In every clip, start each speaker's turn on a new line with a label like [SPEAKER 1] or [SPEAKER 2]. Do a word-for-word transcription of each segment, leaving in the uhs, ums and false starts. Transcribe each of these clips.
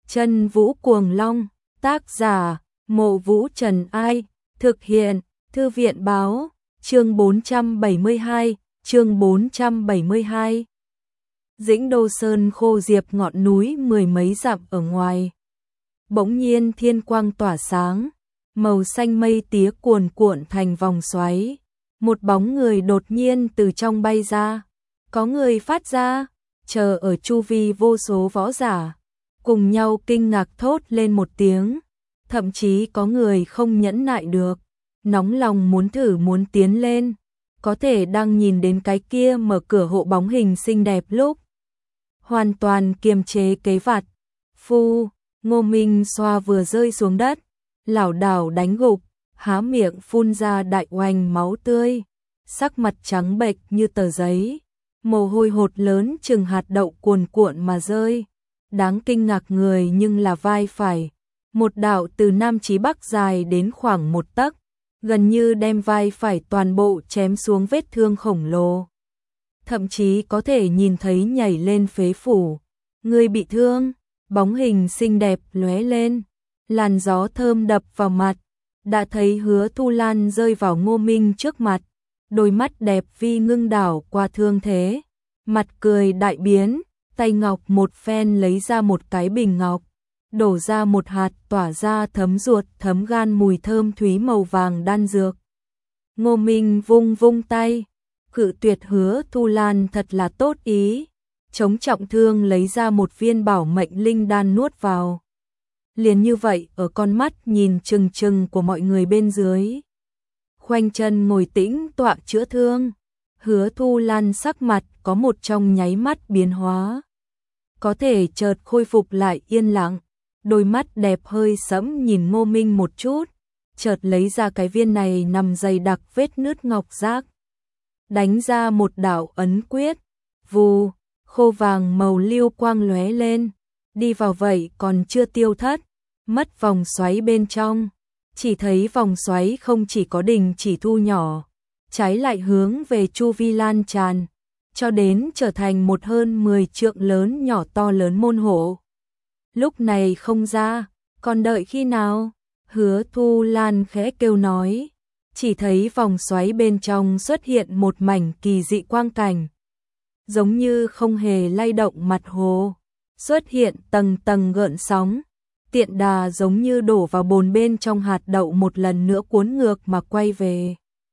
[SPEAKER 1] Chân Vũ Cuồng Long, tác giả, Mộ Vũ Trần Ai, thực hiện, Thư viện Báo, chương bốn trăm bảy mươi hai, chương bốn trăm bảy mươi hai. Dĩnh Đô Sơn khô diệp ngọn núi mười mấy dặm ở ngoài. Bỗng nhiên thiên quang tỏa sáng, màu xanh mây tía cuồn cuộn thành vòng xoáy. Một bóng người đột nhiên từ trong bay ra. Có người phát ra, chờ ở chu vi vô số võ giả. Cùng nhau kinh ngạc thốt lên một tiếng. Thậm chí có người không nhẫn nại được. Nóng lòng muốn thử muốn tiến lên. Có thể đang nhìn đến cái kia mở cửa hộ bóng hình xinh đẹp lúc. Hoàn toàn kiềm chế kế vặt. Phu, Ngô Minh xoa vừa rơi xuống đất. Lảo đảo đánh gục, há miệng phun ra đại oanh máu tươi. Sắc mặt trắng bệch như tờ giấy. Mồ hôi hột lớn chừng hạt đậu cuồn cuộn mà rơi. Đáng kinh ngạc người nhưng là vai phải. Một đạo từ Nam chí Bắc dài đến khoảng một tấc. Gần như đem vai phải toàn bộ chém xuống vết thương khổng lồ. Thậm chí có thể nhìn thấy nhảy lên phế phủ. Người bị thương, bóng hình xinh đẹp lóe lên. Làn gió thơm đập vào mặt. Đã thấy Hứa Thu Lan rơi vào Ngô Minh trước mặt. Đôi mắt đẹp vi ngưng đảo qua thương thế. Mặt cười đại biến. Tay ngọc một phen lấy ra một cái bình ngọc. Đổ ra một hạt tỏa ra thấm ruột thấm gan mùi thơm thúy màu vàng đan dược. Ngô Minh vung vung tay. Cự tuyệt Hứa Thu Lan thật là tốt ý. Chống trọng thương lấy ra một viên bảo mệnh linh đan nuốt vào. Liền như vậy ở con mắt nhìn chừng chừng của mọi người bên dưới. Khoanh chân ngồi tĩnh tọa chữa thương. Hứa Thu Lan sắc mặt có một trong nháy mắt biến hóa. Có thể chợt khôi phục lại yên lặng. Đôi mắt đẹp hơi sẫm nhìn Ngô Minh một chút. Chợt lấy ra cái viên này nằm dày đặc vết nứt ngọc giác. Đánh ra một đạo ấn quyết. Vù, khô vàng màu lưu quang lóe lên. Đi vào vậy còn chưa tiêu thất. Mất vòng xoáy bên trong. Chỉ thấy vòng xoáy không chỉ có đình chỉ thu nhỏ. Trái lại hướng về chu vi lan tràn. Cho đến trở thành một hơn mười trượng lớn nhỏ to lớn môn hộ. Lúc này không ra, còn đợi khi nào? Hứa Thu Lan khẽ kêu nói. Chỉ thấy vòng xoáy bên trong xuất hiện một mảnh kỳ dị quang cảnh. Giống như không hề lay động mặt hồ. Xuất hiện tầng tầng gợn sóng. Tiện đà giống như đổ vào bồn bên trong hạt đậu một lần nữa cuốn ngược mà quay về.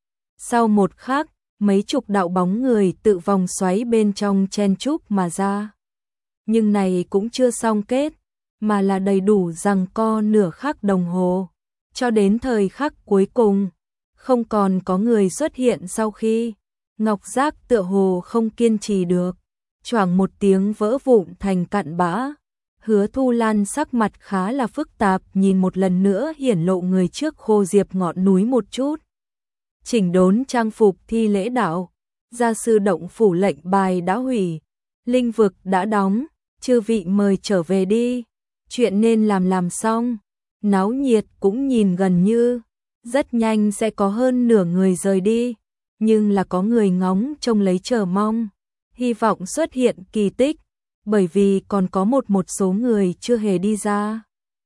[SPEAKER 1] Sau một khắc, mấy chục đạo bóng người tự vòng xoáy bên trong chen chúc mà ra. Nhưng này cũng chưa xong kết, mà là đầy đủ giằng co nửa khắc đồng hồ. Cho đến thời khắc cuối cùng, không còn có người xuất hiện sau khi ngọc giác tựa hồ không kiên trì được. Choảng một tiếng vỡ vụn thành cặn bã. Hứa Thu Lan sắc mặt khá là phức tạp nhìn một lần nữa hiển lộ người trước khô diệp ngọn núi một chút. Chỉnh đốn trang phục thi lễ đạo. Gia sư động phủ lệnh bài đã hủy. Linh vực đã đóng. Chư vị mời trở về đi. Chuyện nên làm làm xong. Náo nhiệt cũng nhìn gần như. Rất nhanh sẽ có hơn nửa người rời đi. Nhưng là có người ngóng trông lấy chờ mong. Hy vọng xuất hiện kỳ tích. Bởi vì còn có một một số người chưa hề đi ra.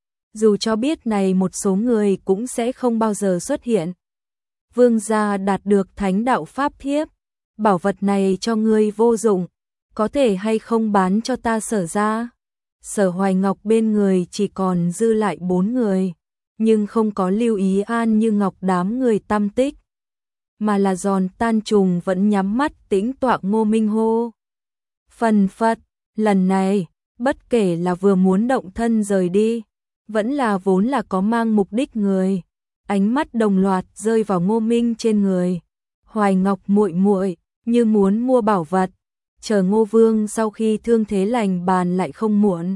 [SPEAKER 1] Dù cho biết này một số người cũng sẽ không bao giờ xuất hiện. Vương gia đạt được thánh đạo pháp thiếp. Bảo vật này cho ngươi vô dụng. Có thể hay không bán cho ta Sở ra. Sở Hoài Ngọc bên người chỉ còn dư lại bốn người. Nhưng không có lưu ý An Như Ngọc đám người tâm tích. Mà là giòn tan trùng vẫn nhắm mắt tĩnh tọa Ngô Minh hô. Phần phật. Lần này, bất kể là vừa muốn động thân rời đi, vẫn là vốn là có mang mục đích người, ánh mắt đồng loạt rơi vào Ngô Minh trên người. Hoài Ngọc muội muội, như muốn mua bảo vật, chờ Ngô Vương sau khi thương thế lành bàn lại không muộn.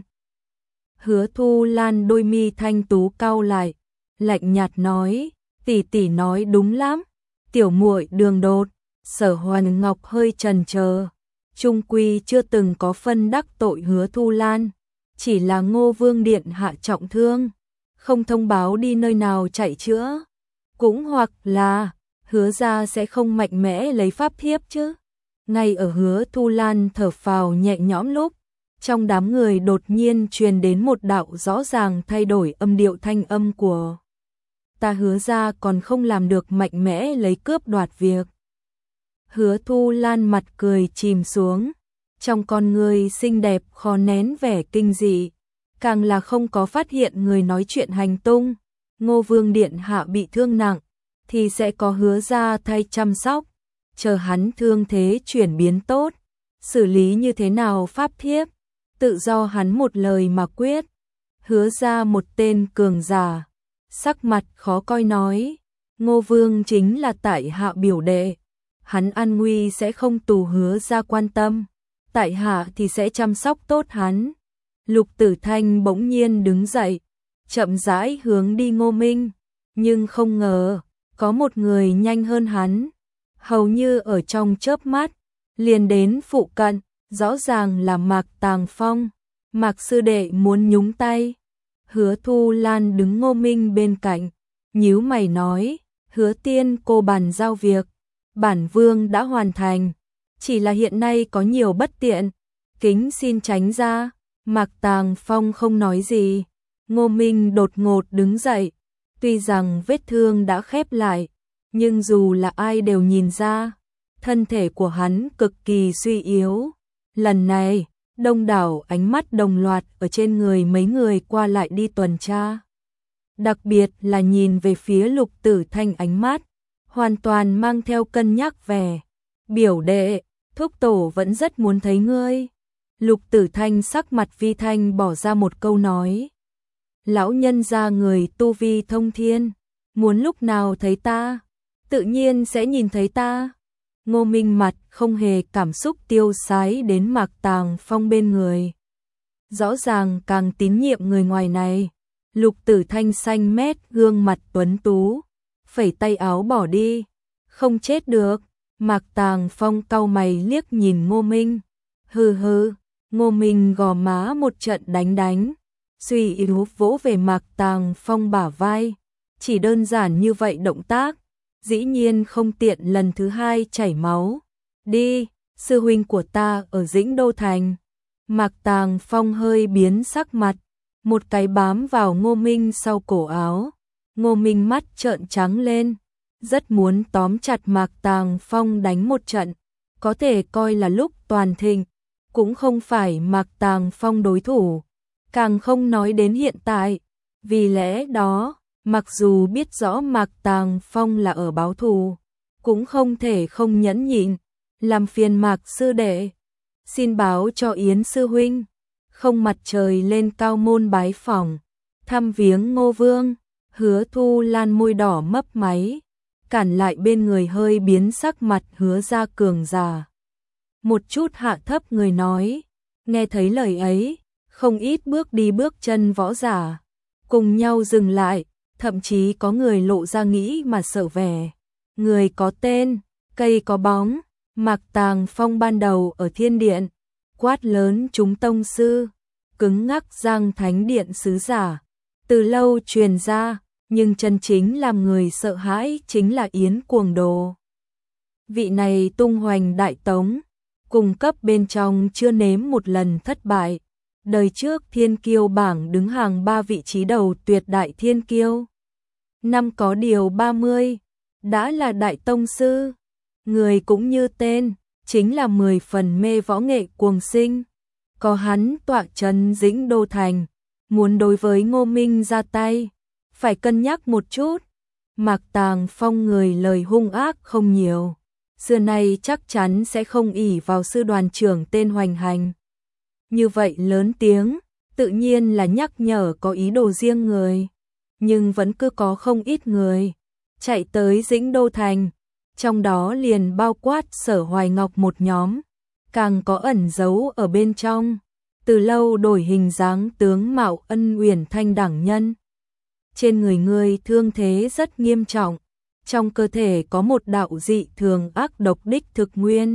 [SPEAKER 1] Hứa Thu Lan đôi mi thanh tú cau lại, lạnh nhạt nói, tỷ tỷ nói đúng lắm, tiểu muội đường đột. Sở Hoài Ngọc hơi chần chờ. Trung quy chưa từng có phân đắc tội Hứa Thu Lan, chỉ là Ngô Vương điện hạ trọng thương, không thông báo đi nơi nào chạy chữa, cũng hoặc là Hứa gia sẽ không mạnh mẽ lấy pháp thiếp chứ. Ngay ở Hứa Thu Lan thở phào nhẹ nhõm lúc, Trong đám người đột nhiên truyền đến một đạo rõ ràng thay đổi âm điệu thanh âm của ta Hứa ra còn không làm được mạnh mẽ lấy cướp đoạt việc. Hứa Thu Lan mặt cười chìm xuống, trong con người xinh đẹp khó nén vẻ kinh dị, càng là không có phát hiện người nói chuyện hành tung. Ngô Vương điện hạ bị thương nặng thì sẽ có Hứa ra thay chăm sóc, chờ hắn thương thế chuyển biến tốt, xử lý như thế nào pháp thiếp, tự do hắn một lời mà quyết. Hứa ra một tên cường giả, sắc mặt khó coi nói, Ngô Vương chính là tại hạ biểu đệ, hắn an nguy sẽ không tù Hứa ra quan tâm, tại hạ thì sẽ chăm sóc tốt hắn. Lục Tử Thanh bỗng nhiên đứng dậy, chậm rãi hướng đi Ngô Minh, nhưng không ngờ có một người nhanh hơn hắn, hầu như ở trong chớp mắt liền đến phụ cận, rõ ràng là Mạc Tàng Phong. Mạc sư đệ muốn nhúng tay. Hứa Thu Lan đứng Ngô Minh bên cạnh, nhíu mày nói, Hứa tiên cô bàn giao việc, bản vương đã hoàn thành, chỉ là hiện nay có nhiều bất tiện, kính xin tránh ra. Mạc Tàng Phong không nói gì. Ngô Minh đột ngột đứng dậy, tuy rằng vết thương đã khép lại, nhưng dù là ai đều nhìn ra, thân thể của hắn cực kỳ suy yếu. Lần này, đông đảo ánh mắt đồng loạt ở trên người mấy người qua lại đi tuần tra. Đặc biệt là nhìn về phía Lục Tử Thanh, ánh mắt hoàn toàn mang theo cân nhắc vẻ. Biểu đệ, thúc tổ vẫn rất muốn thấy ngươi. Lục Tử Thanh sắc mặt vi thanh bỏ ra một câu nói. Lão nhân gia người tu vi thông thiên, muốn lúc nào thấy ta, tự nhiên sẽ nhìn thấy ta. Ngô Minh mặt không hề cảm xúc tiêu sái đến Mạc Tàng Phong bên người. Rõ ràng càng tín nhiệm người ngoài này. Lục Tử Thanh xanh mét gương mặt tuấn tú, phẩy tay áo bỏ đi. Không chết được. Mạc Tàng Phong cau mày liếc nhìn Ngô Minh. Hừ hừ. Ngô Minh gò má một trận đánh đánh, suy yếu vỗ về Mạc Tàng Phong bả vai. Chỉ đơn giản như vậy động tác, dĩ nhiên không tiện lần thứ hai chảy máu. Đi, sư huynh của ta ở Dĩnh Đô Thành. Mạc Tàng Phong hơi biến sắc mặt, một cái bám vào Ngô Minh sau cổ áo. Ngô Minh mắt trợn trắng lên, rất muốn tóm chặt Mạc Tàng Phong đánh một trận, có thể coi là lúc toàn thịnh. Cũng không phải Mạc Tàng Phong đối thủ, càng không nói đến hiện tại. Vì lẽ đó, mặc dù biết rõ Mạc Tàng Phong là ở báo thù, cũng không thể không nhẫn nhịn, làm phiền Mạc sư đệ, xin báo cho Yến sư huynh, không mặt trời lên cao môn bái phỏng, thăm viếng Ngô Vương. Hứa Thu Lan môi đỏ mấp máy, cản lại bên người hơi biến sắc mặt Hứa ra cường giả. Một chút hạ thấp người nói, nghe thấy lời ấy, không ít bước đi bước chân võ giả, cùng nhau dừng lại, thậm chí có người lộ ra nghĩ mà sợ vẻ. Người có tên, cây có bóng, Mạc Tàng Phong ban đầu ở thiên điện, quát lớn chúng tông sư, cứng ngắc Giang Thánh Điện sứ giả, từ lâu truyền ra, nhưng chân chính làm người sợ hãi chính là Yến Cuồng Đồ. Vị này tung hoành đại tống, cung cấp bên trong chưa nếm một lần thất bại, đời trước thiên kiêu bảng đứng hàng ba vị trí đầu tuyệt đại thiên kiêu. Năm có điều ba mươi, đã là đại tông sư, người cũng như tên, chính là mười phần mê võ nghệ cuồng sinh. Có hắn tọa trấn Dĩnh Đô Thành, muốn đối với Ngô Minh ra tay, phải cân nhắc một chút. Mạc Tàng Phong người lời hung ác không nhiều, xưa nay chắc chắn sẽ không ỷ vào sư đoàn trưởng tên hoành hành. Như vậy lớn tiếng, tự nhiên là nhắc nhở có ý đồ riêng người, nhưng vẫn cứ có không ít người chạy tới Dĩnh Đô Thành, trong đó liền bao quát Sở Hoài Ngọc một nhóm, càng có ẩn giấu ở bên trong, từ lâu đổi hình dáng tướng mạo Ân Uyển Thanh đẳng nhân. Trên người người thương thế rất nghiêm trọng, trong cơ thể có một đạo dị thường ác độc đích thực nguyên.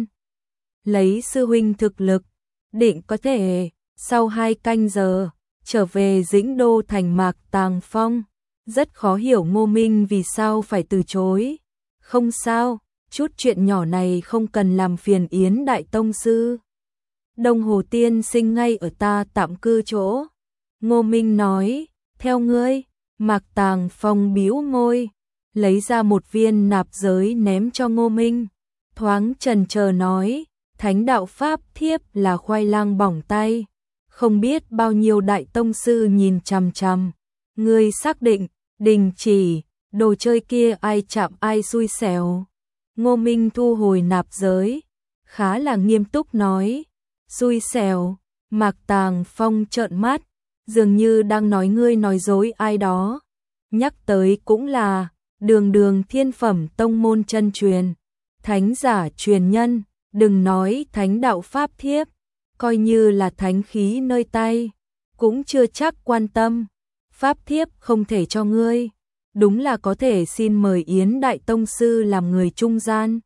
[SPEAKER 1] Lấy sư huynh thực lực, định có thể, sau hai canh giờ, trở về Dĩnh Đô Thành. Mạc Tàng Phong rất khó hiểu Ngô Minh vì sao phải từ chối. Không sao, chút chuyện nhỏ này không cần làm phiền Yến đại tông sư. Đông Hồ tiên sinh ngay ở ta tạm cư chỗ. Ngô Minh nói, theo ngươi. Mạc Tàng Phong bĩu môi, lấy ra một viên nạp giới ném cho Ngô Minh. Thoáng chần chờ nói, thánh đạo pháp thiếp là khoai lang bỏng tay. Không biết bao nhiêu đại tông sư nhìn chằm chằm. Ngươi xác định, đình chỉ, đồ chơi kia ai chạm ai xui xẻo. Ngô Minh thu hồi nạp giới, khá là nghiêm túc nói, xui xẻo. Mạc Tàng Phong trợn mắt, dường như đang nói ngươi nói dối ai đó. Nhắc tới cũng là, đường đường thiên phẩm tông môn chân truyền, thánh giả truyền nhân, đừng nói thánh đạo pháp thiếp, coi như là thánh khí nơi tay, cũng chưa chắc quan tâm. Pháp thiếp không thể cho ngươi, đúng là có thể xin mời Yến Đại Tông Sư làm người trung gian.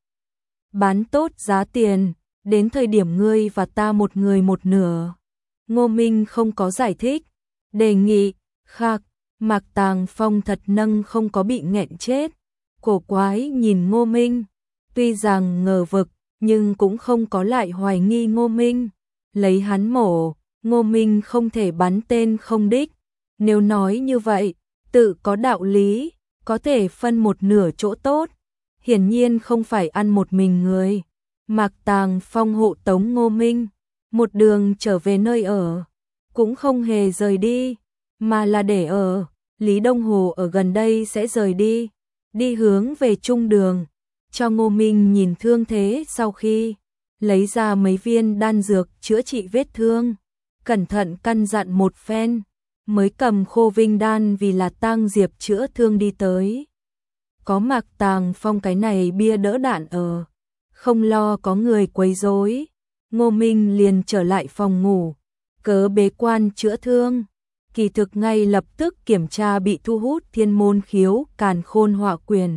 [SPEAKER 1] Bán tốt giá tiền, đến thời điểm ngươi và ta một người một nửa. Ngô Minh không có giải thích, đề nghị, khạc, Mạc Tàng Phong thật nâng không có bị nghẹn chết. Cổ quái nhìn Ngô Minh, tuy rằng ngờ vực, nhưng cũng không có lại hoài nghi Ngô Minh. Lấy hắn mổ, Ngô Minh không thể bắn tên không đích. Nếu nói như vậy, tự có đạo lý, có thể phân một nửa chỗ tốt. Hiển nhiên không phải ăn một mình người. Mạc Tàng Phong hộ tống Ngô Minh, một đường trở về nơi ở, cũng không hề rời đi, mà là để ở. Lý Đông Hồ ở gần đây sẽ rời đi, đi hướng về trung đường, cho Ngô Minh nhìn thương thế sau khi lấy ra mấy viên đan dược chữa trị vết thương, cẩn thận căn dặn một phen, mới cầm Khô Vinh đan vì là tang diệp chữa thương đi tới. Có Mạc Tàng Phong cái này bia đỡ đạn ở, không lo có người quấy rối, Ngô Minh liền trở lại phòng ngủ, cớ bế quan chữa thương. Kỳ thực ngay lập tức kiểm tra bị thu hút thiên môn khiếu càn khôn hỏa quyền.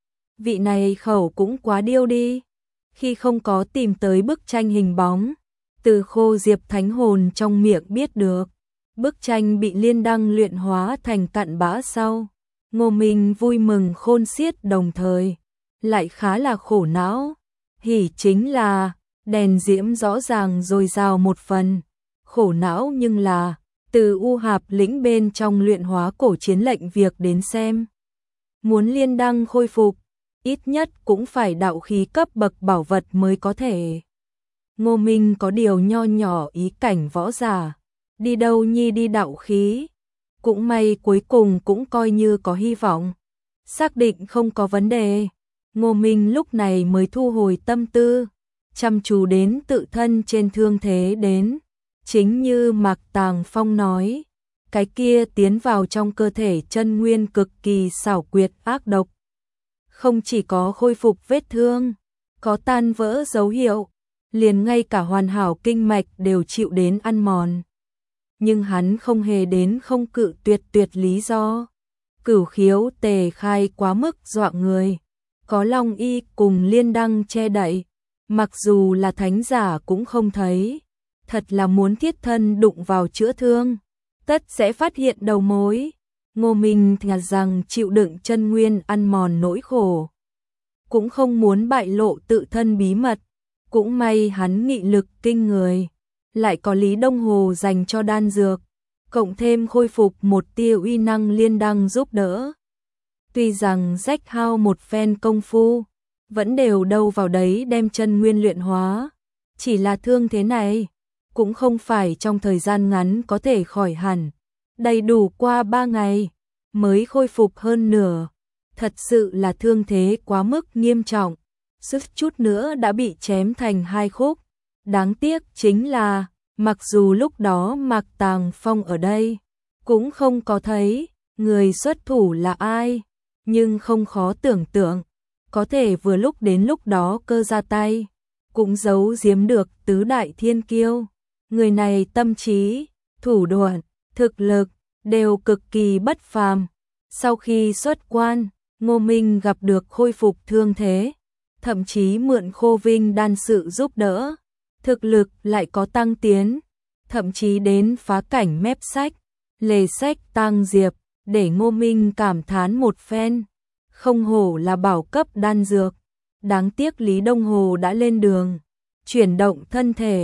[SPEAKER 1] Vị này khẩu cũng quá điêu đi, khi không có tìm tới bức tranh hình bóng, từ Khô Diệp thánh hồn trong miệng biết được. Bức tranh bị liên đăng luyện hóa thành cặn bã sau. Ngô Minh vui mừng khôn xiết đồng thời, lại khá là khổ não. Hỉ chính là, đèn diễm rõ ràng dồi dào một phần, khổ não nhưng là, từ U Hạp lĩnh bên trong luyện hóa cổ chiến lệnh việc đến xem. Muốn liên đăng khôi phục, ít nhất cũng phải đạo khí cấp bậc bảo vật mới có thể. Ngô Minh có điều nho nhỏ ý cảnh võ giả, đi đâu nhi đi đạo khí. Cũng may cuối cùng cũng coi như có hy vọng. Xác định không có vấn đề, Ngô Minh lúc này mới thu hồi tâm tư, chăm chú đến tự thân trên thương thế đến. Chính như Mạc Tàng Phong nói, cái kia tiến vào trong cơ thể chân nguyên cực kỳ xảo quyệt ác độc. Không chỉ có khôi phục vết thương, có tan vỡ dấu hiệu, liền ngay cả hoàn hảo kinh mạch đều chịu đến ăn mòn. Nhưng hắn không hề đến không cự tuyệt tuyệt lý do. Cửu khiếu tề khai quá mức dọa người, có long y cùng liên đăng che đậy, mặc dù là thánh giả cũng không thấy. Thật là muốn thiết thân đụng vào chữa thương, tất sẽ phát hiện đầu mối. Ngô Minh thà rằng chịu đựng chân nguyên ăn mòn nỗi khổ, cũng không muốn bại lộ tự thân bí mật. Cũng may hắn nghị lực kinh người, lại có Lý Đông Hồ dành cho đan dược, cộng thêm khôi phục một tia uy năng liên đăng giúp đỡ. Tuy rằng rách hao một phen công phu, vẫn đều đâu vào đấy đem chân nguyên luyện hóa. Chỉ là thương thế này, cũng không phải trong thời gian ngắn có thể khỏi hẳn. Đầy đủ qua ba ngày, mới khôi phục hơn nửa. Thật sự là thương thế quá mức nghiêm trọng, sức chút nữa đã bị chém thành hai khúc. Đáng tiếc chính là, mặc dù lúc đó Mạc Tàng Phong ở đây, cũng không có thấy người xuất thủ là ai, nhưng không khó tưởng tượng, có thể vừa lúc đến lúc đó cơ ra tay, cũng giấu giếm được tứ đại thiên kiêu. Người này tâm trí, thủ đoạn, thực lực đều cực kỳ bất phàm. Sau khi xuất quan, Ngô Minh gặp được khôi phục thương thế, thậm chí mượn Khô Vinh đan sự giúp đỡ, thực lực lại có tăng tiến, thậm chí đến phá cảnh mép sách, lề sách tang diệp, để Ngô Minh cảm thán một phen. Không hổ là bảo cấp đan dược, đáng tiếc Lý Đông Hồ đã lên đường, chuyển động thân thể,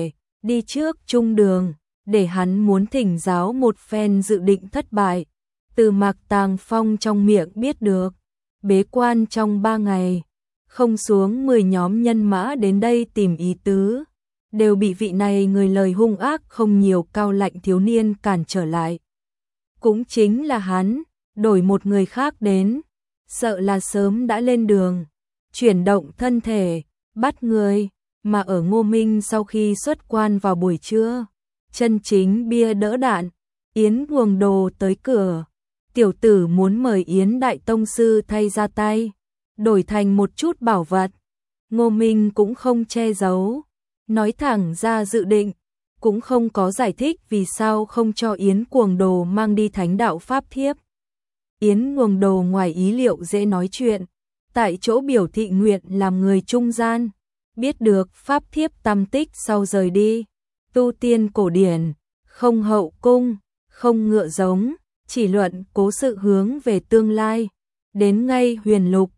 [SPEAKER 1] đi trước trung đường, để hắn muốn thỉnh giáo một phen dự định thất bại. Từ Mạc Tàng Phong trong miệng biết được, bế quan trong ba ngày, không xuống mười nhóm nhân mã đến đây tìm ý tứ, đều bị vị này người lời hung ác không nhiều cao lạnh thiếu niên cản trở lại. Cũng chính là hắn, đổi một người khác đến, sợ là sớm đã lên đường, chuyển động thân thể, bắt người, mà ở Ngô Minh sau khi xuất quan vào buổi trưa, chân chính bia đỡ đạn, Yến Cuồng Đồ tới cửa, tiểu tử muốn mời Yến Đại Tông Sư thay ra tay, đổi thành một chút bảo vật. Ngô Minh cũng không che giấu, nói thẳng ra dự định, cũng không có giải thích vì sao không cho Yến Cuồng Đồ mang đi thánh đạo pháp thiếp. Yến Cuồng Đồ ngoài ý liệu dễ nói chuyện, tại chỗ biểu thị nguyện làm người trung gian, biết được pháp thiếp tâm tích sau rời đi, tu tiên cổ điển, không hậu cung, không ngựa giống, chỉ luận cố sự hướng về tương lai, đến ngay huyền lục,